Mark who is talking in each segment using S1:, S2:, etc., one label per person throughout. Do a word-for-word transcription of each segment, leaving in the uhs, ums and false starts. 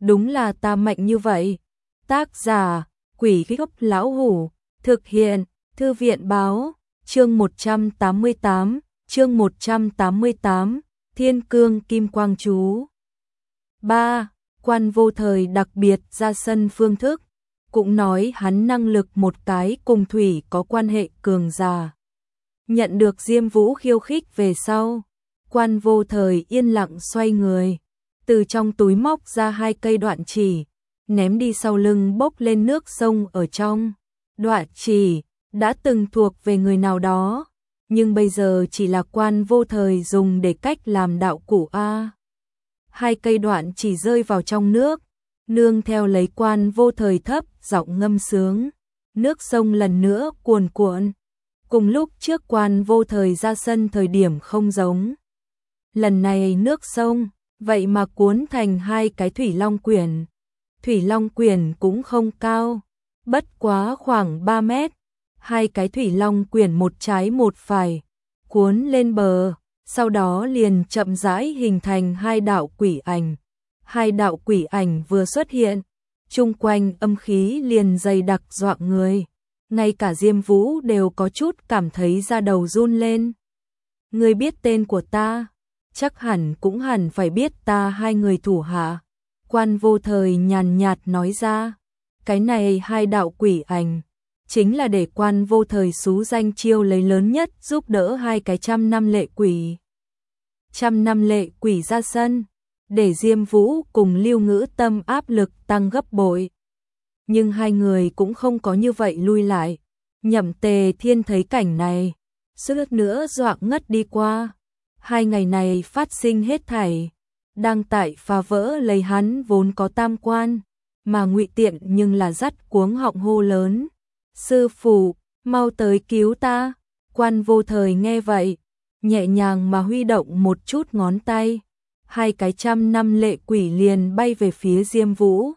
S1: đúng là ta mạnh như vậy. Tác giả, Quỷ Gốc Lão Hủ, thực hiện, Thư viện Báo, chương một trăm tám mươi tám, chương một trăm tám mươi tám, Thiên Cương Kim Quang Chú. ba. Quan Vô Thời đặc biệt ra sân phương thức, cũng nói hắn năng lực một cái cùng thủy có quan hệ cường giả. Nhận được Diêm Vũ khiêu khích về sau, Quan Vô Thời yên lặng xoay người, từ trong túi móc ra hai cây đoạn chỉ, ném đi sau lưng bốc lên nước sông ở trong. Đoạn chỉ đã từng thuộc về người nào đó, nhưng bây giờ chỉ là Quan Vô Thời dùng để cách làm đạo cụ a. Hai cây đoạn chỉ rơi vào trong nước, nương theo lấy Quan Vô Thời thấp giọng ngâm sướng, nước sông lần nữa cuồn cuộn. Cùng lúc trước Quan Vô Thời ra sân thời điểm không giống. Lần này nước sông, vậy mà cuốn thành hai cái thủy long quyển. Thủy long quyển cũng không cao, bất quá khoảng ba mét. Hai cái thủy long quyển một trái một phải, cuốn lên bờ, sau đó liền chậm rãi hình thành hai đạo quỷ ảnh. Hai đạo quỷ ảnh vừa xuất hiện, chung quanh âm khí liền dày đặc dọa người. Ngay cả Diêm Vũ đều có chút cảm thấy da đầu run lên. Ngươi biết tên của ta, chắc hẳn cũng hẳn phải biết ta hai người thủ hạ. Quan Vô Thời nhàn nhạt nói ra, cái này hai đạo quỷ ảnh, chính là để Quan Vô Thời xú danh chiêu lấy lớn nhất giúp đỡ hai cái trăm năm lệ quỷ. Trăm năm lệ quỷ ra sân, để Diêm Vũ cùng Lưu Ngữ Tâm áp lực tăng gấp bội. Nhưng hai người cũng không có như vậy lui lại. Nhậm Tề Thiên thấy cảnh này, suýt nữa dọa ngất đi qua. Hai ngày này phát sinh hết thảy, đang tại phá vỡ lấy hắn vốn có tam quan, mà Ngụy Tiện nhưng là dắt cuống họng hô lớn. Sư phụ, mau tới cứu ta. Quan Vô Thời nghe vậy, nhẹ nhàng mà huy động một chút ngón tay. Hai cái trăm năm lệ quỷ liền bay về phía Diêm Vũ.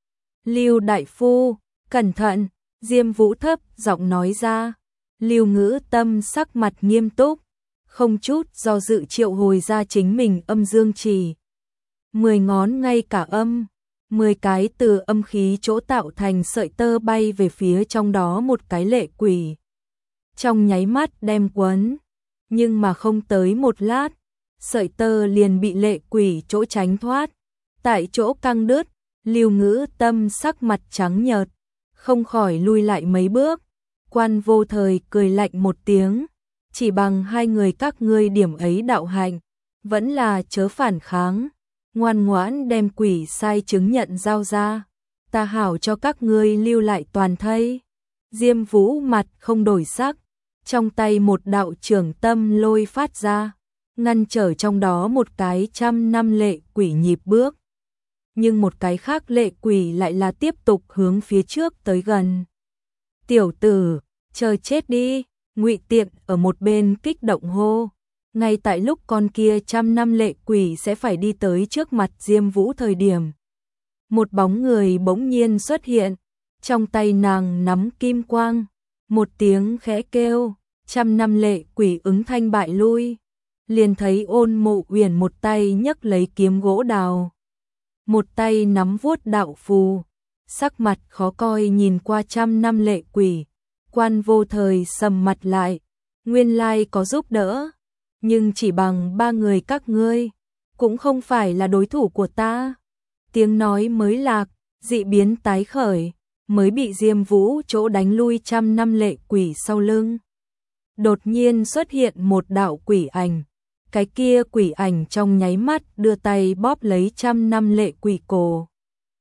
S1: Lưu đại phu, cẩn thận, Diêm Vũ thấp giọng nói ra. Lưu Ngữ Tâm sắc mặt nghiêm túc, không chút do dự triệu hồi ra chính mình âm dương chỉ. Mười ngón ngay cả âm, mười cái từ âm khí chỗ tạo thành sợi tơ bay về phía trong đó một cái lệ quỷ. Trong nháy mắt đem quấn, nhưng mà không tới một lát, sợi tơ liền bị lệ quỷ chỗ tránh thoát, tại chỗ căng đứt. Lưu Ngữ Tâm sắc mặt trắng nhợt, không khỏi lui lại mấy bước. Quan Vô Thời cười lạnh một tiếng, chỉ bằng hai người các ngươi điểm ấy đạo hạnh, vẫn là chớ phản kháng, ngoan ngoãn đem quỷ sai chứng nhận giao ra, ta hảo cho các ngươi lưu lại toàn thây. Diêm Vũ mặt không đổi sắc, trong tay một đạo trường tâm lôi phát ra, ngăn trở trong đó một cái trăm năm lệ quỷ nhịp bước. Nhưng một cái khác lệ quỷ lại là tiếp tục hướng phía trước tới gần. Tiểu tử, chờ chết đi, Ngụy Tiện ở một bên kích động hô. Ngay tại lúc con kia trăm năm lệ quỷ sẽ phải đi tới trước mặt Diêm Vũ thời điểm, một bóng người bỗng nhiên xuất hiện, trong tay nàng nắm kim quang, một tiếng khẽ kêu, trăm năm lệ quỷ ứng thanh bại lui. Liền thấy Ôn Mộ Uyển một tay nhấc lấy kiếm gỗ đào, một tay nắm vuốt đạo phù, sắc mặt khó coi nhìn qua trăm năm lệ quỷ. Quan Vô Thời sầm mặt lại, nguyên lai có giúp đỡ, nhưng chỉ bằng ba người các ngươi, cũng không phải là đối thủ của ta. Tiếng nói mới lạc, dị biến tái khởi, mới bị Diêm Vũ chỗ đánh lui trăm năm lệ quỷ sau lưng. Đột nhiên xuất hiện một đạo quỷ ảnh. Cái kia quỷ ảnh trong nháy mắt đưa tay bóp lấy trăm năm lệ quỷ cổ.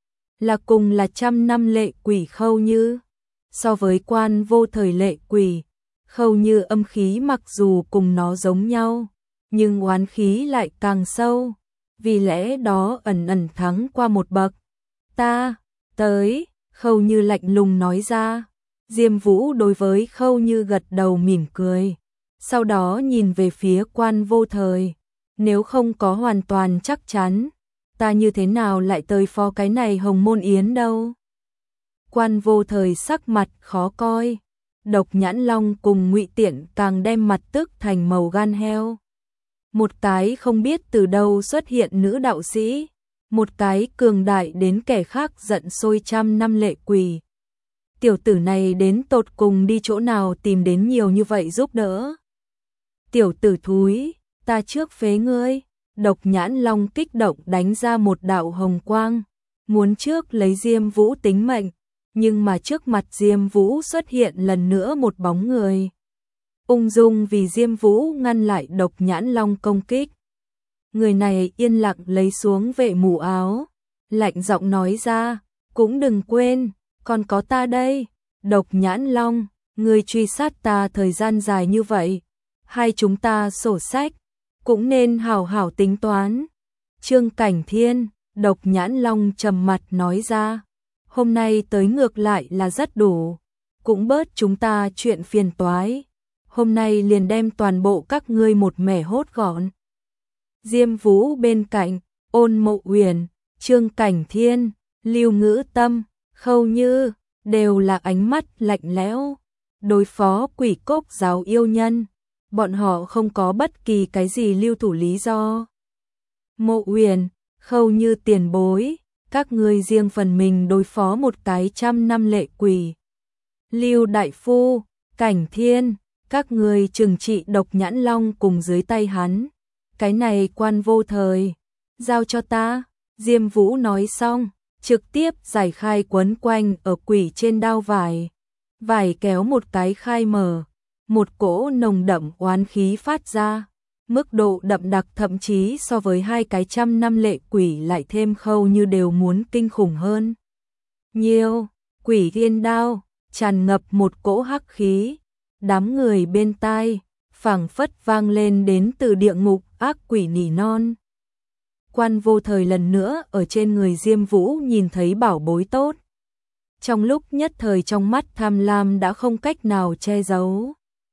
S1: Là cùng là trăm năm lệ quỷ Khâu Như. So với Quan Vô Thời lệ quỷ, Khâu Như âm khí mặc dù cùng nó giống nhau, nhưng oán khí lại càng sâu, vì lẽ đó ẩn ẩn thắng qua một bậc. Ta, tới, Khâu Như lạnh lùng nói ra. Diêm Vũ đối với Khâu Như gật đầu mỉm cười. Sau đó nhìn về phía Quan Vô Thời, nếu không có hoàn toàn chắc chắn, ta như thế nào lại tới phó cái này Hồng Môn Yến đâu. Quan Vô Thời sắc mặt khó coi, Độc Nhãn Long cùng Ngụy Tiện càng đem mặt tức thành màu gan heo. Một cái không biết từ đâu xuất hiện nữ đạo sĩ, một cái cường đại đến kẻ khác giận sôi trăm năm lệ quỷ. Tiểu tử này đến tột cùng đi chỗ nào tìm đến nhiều như vậy giúp đỡ. Tiểu tử thúi, ta trước phế ngươi. Độc Nhãn Long kích động đánh ra một đạo hồng quang, muốn trước lấy Diêm Vũ tính mệnh, nhưng mà trước mặt Diêm Vũ xuất hiện lần nữa một bóng người. Ung dung vì Diêm Vũ ngăn lại Độc Nhãn Long công kích. Người này yên lặng lấy xuống vệ mũ áo, lạnh giọng nói ra, cũng đừng quên, còn có ta đây. Độc Nhãn Long, ngươi truy sát ta thời gian dài như vậy, hai chúng ta sổ sách, cũng nên hảo hảo tính toán. Trương Cảnh Thiên, Độc Nhãn Long trầm mặt nói ra, hôm nay tới ngược lại là rất đủ, cũng bớt chúng ta chuyện phiền toái. Hôm nay liền đem toàn bộ các ngươi một mẻ hốt gọn. Diêm Vũ bên cạnh, Ôn Mộ Uyển, Trương Cảnh Thiên, Lưu Ngữ Tâm, Khâu Như, đều là ánh mắt lạnh lẽo. Đối phó quỷ cốc giáo yêu nhân, bọn họ không có bất kỳ cái gì lưu thủ lý do. Mộ Uyển, Khâu Như tiền bối, các ngươi riêng phần mình đối phó một cái trăm năm lệ quỷ. Lưu Đại Phu, Cảnh Thiên, các ngươi trừng trị Độc Nhãn Long cùng dưới tay hắn. Cái này Quan Vô Thời, giao cho ta. Diêm Vũ nói xong, trực tiếp giải khai quấn quanh ở quỷ trên đao vải. Vải kéo một cái khai mở, một cỗ nồng đậm oán khí phát ra. Mức độ đậm đặc thậm chí so với hai cái trăm năm lệ quỷ lại thêm Khâu Như đều muốn kinh khủng hơn. Nhiều, quỷ thiên đao, tràn ngập một cỗ hắc khí. Đám người bên tai, phảng phất vang lên đến từ địa ngục ác quỷ nỉ non. Quan Vô Thời lần nữa ở trên người Diêm Vũ nhìn thấy bảo bối tốt. Trong lúc nhất thời trong mắt tham lam đã không cách nào che giấu.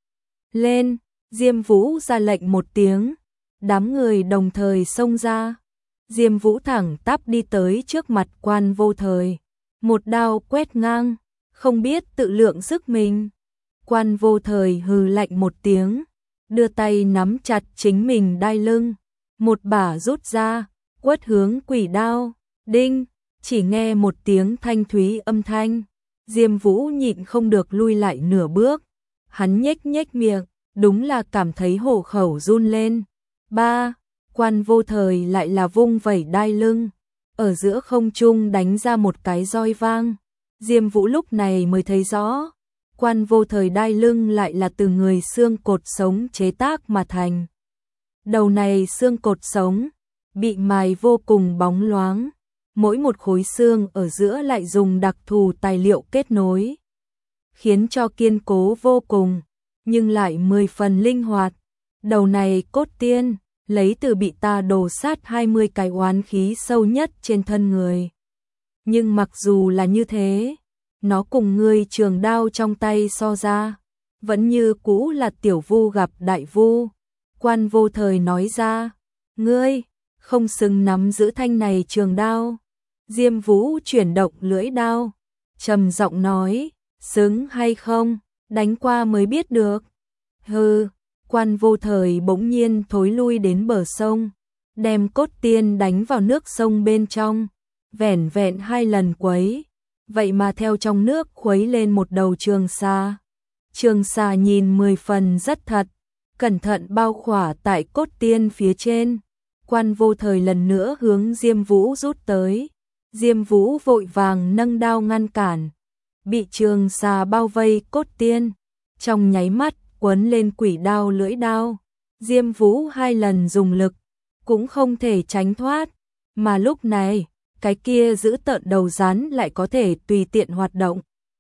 S1: Lên, Diêm Vũ ra lệnh một tiếng, đám người đồng thời xông ra. Diêm Vũ thẳng tắp đi tới trước mặt Quan Vô Thời, một đao quét ngang, không biết tự lượng sức mình. Quan Vô Thời hừ lạnh một tiếng, đưa tay nắm chặt chính mình đai lưng, một bả rút ra, quất hướng quỷ đao. Đinh, chỉ nghe một tiếng thanh thúy âm thanh, Diêm Vũ nhịn không được lui lại nửa bước. Hắn nhếch nhếch miệng, đúng là cảm thấy hổ khẩu run lên. Ba, Quan Vô Thời lại là vung vẩy đai lưng, ở giữa không trung đánh ra một cái roi vang. Diêm Vũ lúc này mới thấy rõ, Quan Vô Thời đai lưng lại là từ người xương cột sống chế tác mà thành. Đầu này xương cột sống bị mài vô cùng bóng loáng, mỗi một khối xương ở giữa lại dùng đặc thù tài liệu kết nối, khiến cho kiên cố vô cùng, nhưng lại mười phần linh hoạt. Đầu này cốt tiên, lấy từ bị ta đổ sát hai mươi cái oán khí sâu nhất trên thân người. Nhưng mặc dù là như thế, nó cùng ngươi trường đao trong tay so ra, vẫn như cũ là tiểu vu gặp đại vu. Quan Vô Thời nói ra, ngươi không xứng nắm giữ thanh này trường đao. Diêm Vũ chuyển động lưỡi đao, trầm giọng nói, xứng hay không, đánh qua mới biết được. Hừ, Quan Vô Thời bỗng nhiên thối lui đến bờ sông, đem cốt tiên đánh vào nước sông bên trong, vẻn vẹn hai lần quấy, vậy mà theo trong nước khuấy lên một đầu trường sa. Trường sa nhìn mười phần rất thật, cẩn thận bao khỏa tại cốt tiên phía trên. Quan Vô Thời lần nữa hướng Diêm Vũ rút tới. Diêm Vũ vội vàng nâng đao ngăn cản, bị trường sa bao vây cốt tiên, trong nháy mắt quấn lên quỷ đao lưỡi đao. Diêm Vũ hai lần dùng lực, cũng không thể tránh thoát, mà lúc này, cái kia giữ tợn đầu rắn lại có thể tùy tiện hoạt động.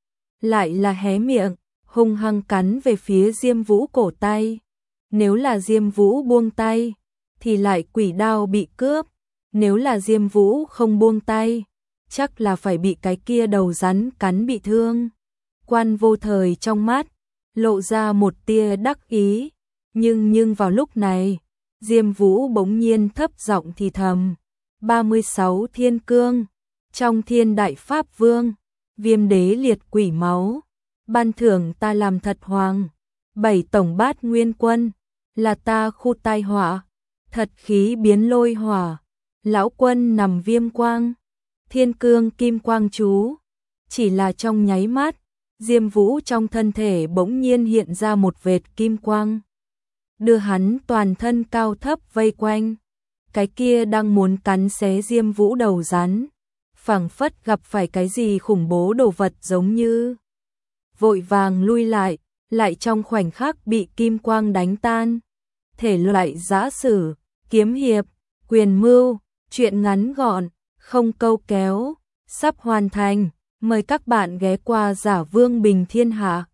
S1: Lại là hé miệng, hung hăng cắn về phía Diêm Vũ cổ tay. Nếu là Diêm Vũ buông tay, thì lại quỷ đao bị cướp. Nếu là Diêm Vũ không buông tay, chắc là phải bị cái kia đầu rắn cắn bị thương. Quan Vô Thời trong mắt lộ ra một tia đắc ý, nhưng nhưng vào lúc này, Diêm Vũ bỗng nhiên thấp giọng thì thầm, ba mươi sáu thiên cương, trong thiên đại pháp vương, viêm đế liệt quỷ máu, ban thưởng ta làm thật hoàng, bảy tổng bát nguyên quân, là ta khu tai họa, thật khí biến lôi hỏa, Lão quân nằm viêm quang, thiên cương kim quang chú. Chỉ là trong nháy mắt, Diêm Vũ trong thân thể bỗng nhiên hiện ra một vệt kim quang, đưa hắn toàn thân cao thấp vây quanh. Cái kia đang muốn cắn xé Diêm Vũ đầu rắn, phảng phất gặp phải cái gì khủng bố đồ vật giống như. Vội vàng lui lại, lại trong khoảnh khắc bị kim quang đánh tan. Thể loại giã sử, kiếm hiệp, quyền mưu, truyện ngắn gọn, không câu kéo, sắp hoàn thành. Mời các bạn ghé qua Giả Vương Bình Thiên Hạ.